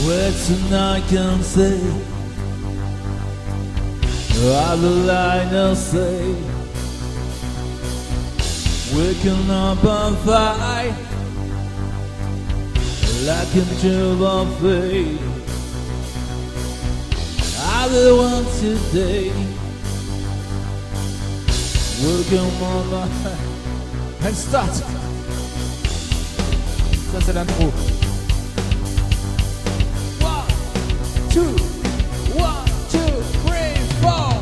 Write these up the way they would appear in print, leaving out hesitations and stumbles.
Words and I can say, other line I'll say, waking up on fire, like a jewel of fate. Other one today, waking on my and start. Ça c'est l'intro. 1, 2, 3, 4.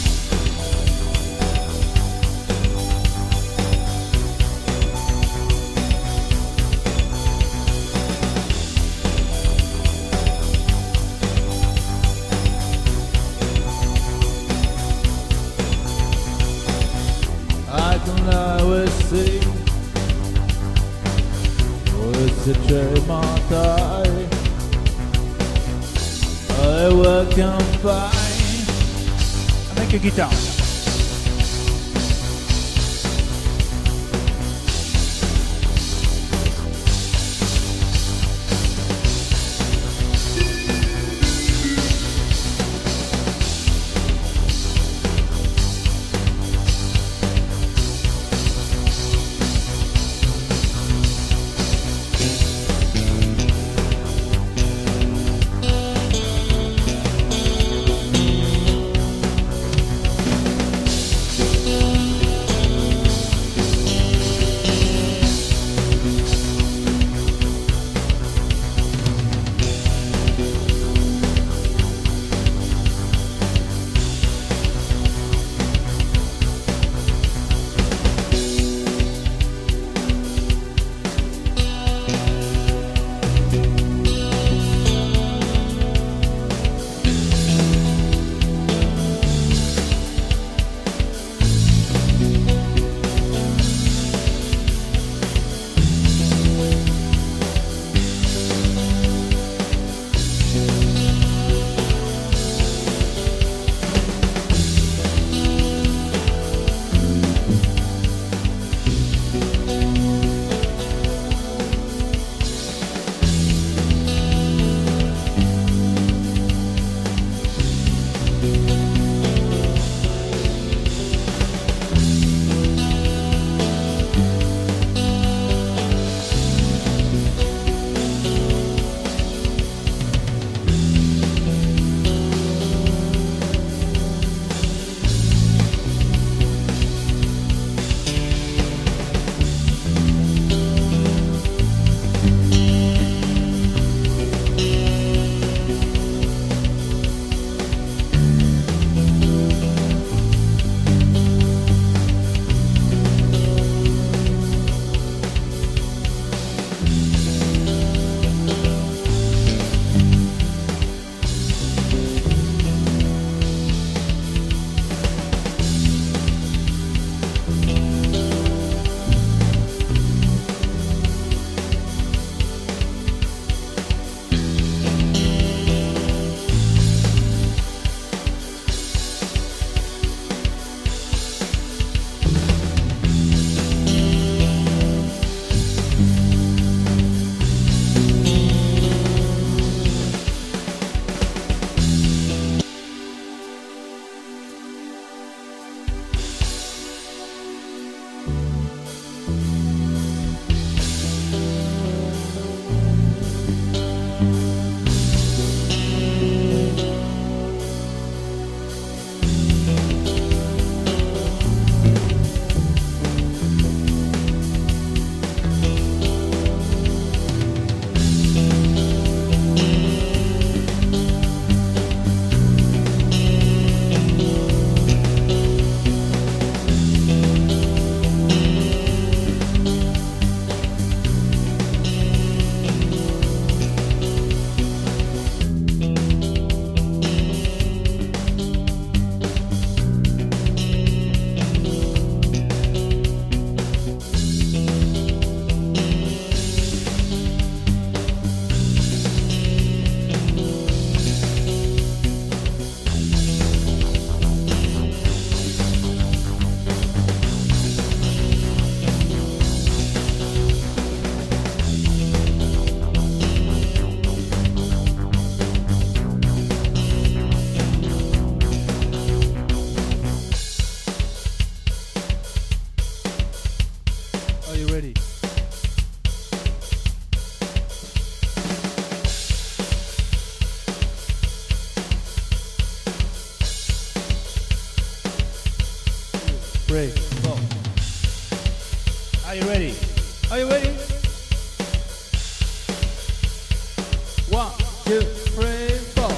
I can always see it's a dream or die. I work and find. Avec une guitare. 3, 4. Are you ready? Are you ready? 1, 2, 3, 4.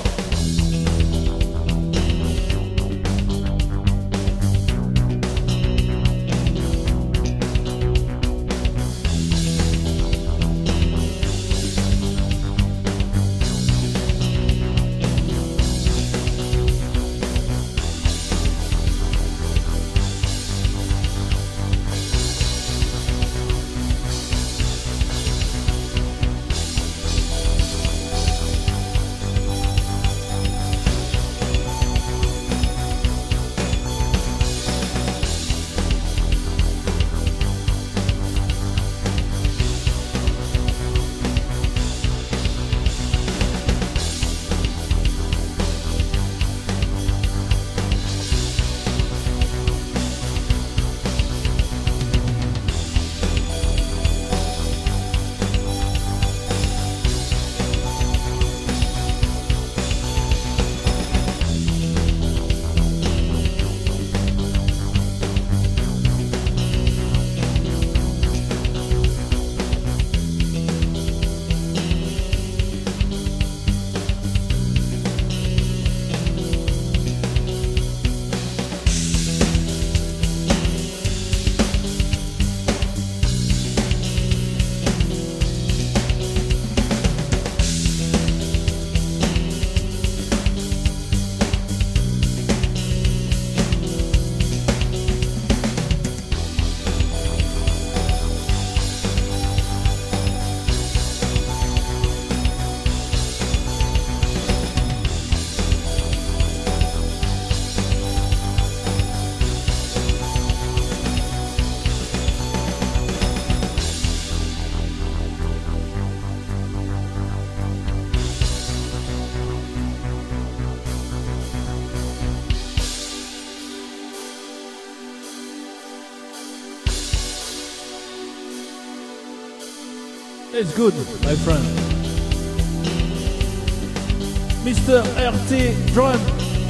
It's good, my friend. Mr. RT Drum.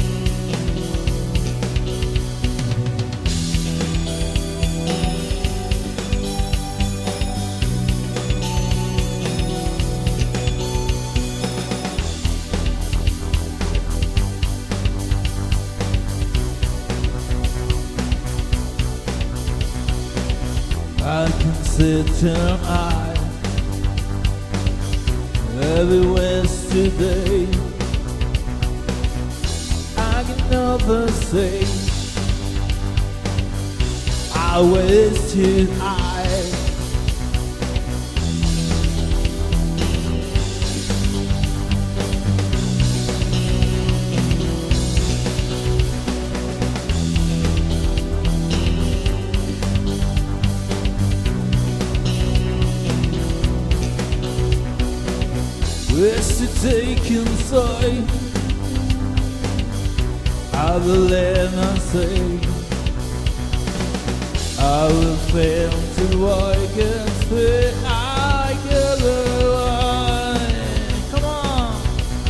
I can sit and I everywhere's today. I can never say I wasted I. Wish to take inside I will let and say I will fail till I get where I get away. Come on.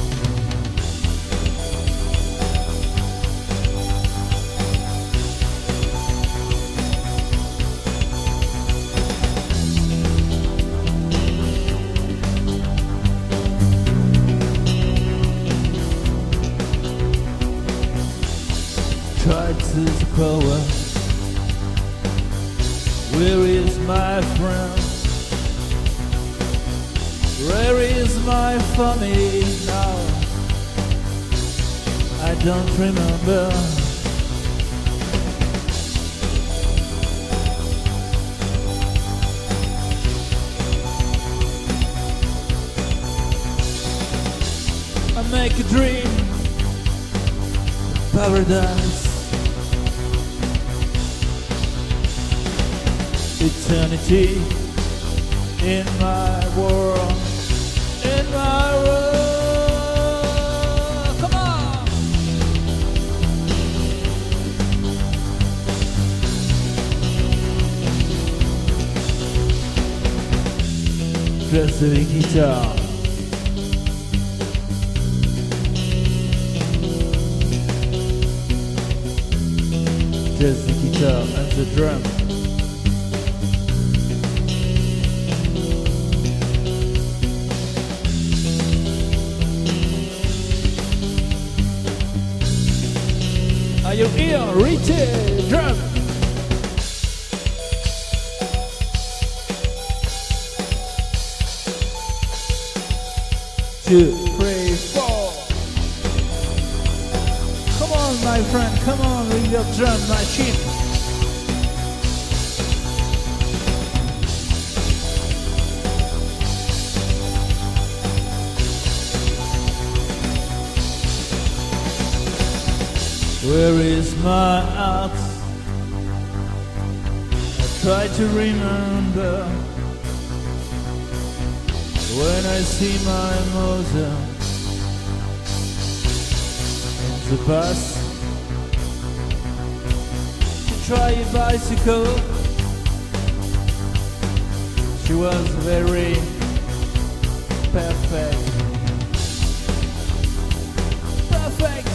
Try to power. Where is my friend? Where is my family now? I don't remember. I make a dream, paradise. Eternity in my world, in my world. Come on! Just the guitar. just the guitar and the drum. Are you here? Retail drum. 2, 3, 4. Come on, my friend, come on with your drum machine. Where is my heart? I try to remember when I see my mother in the bus. She tried a bicycle. She was very perfect. Perfect.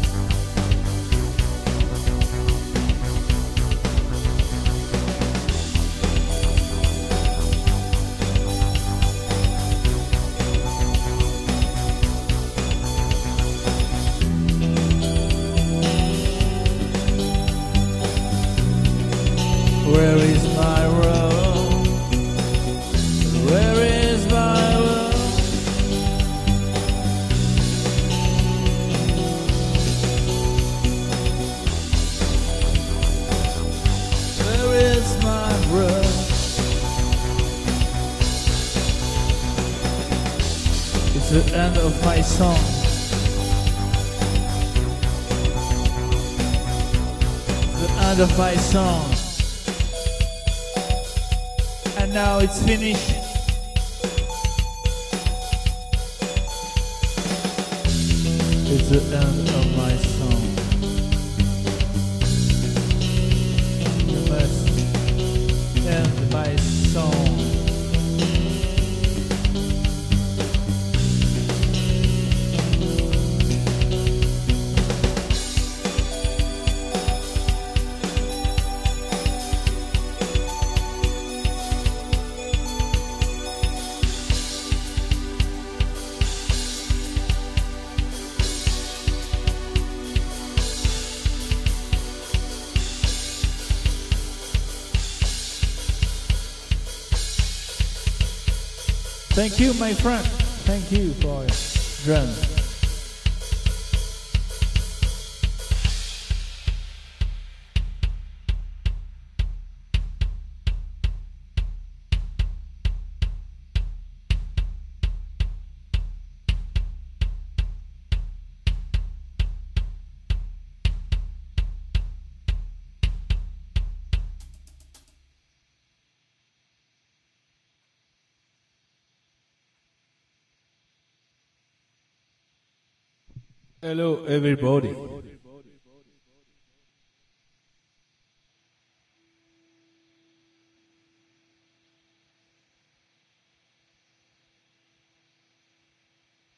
Where is my road? Where is my road? Where is my road? It's the end of my song. The end of my song. And now it's finished. It's the end of my song. You must end my song. Thank you, my friend. Thank you for your drum. Hello, everybody.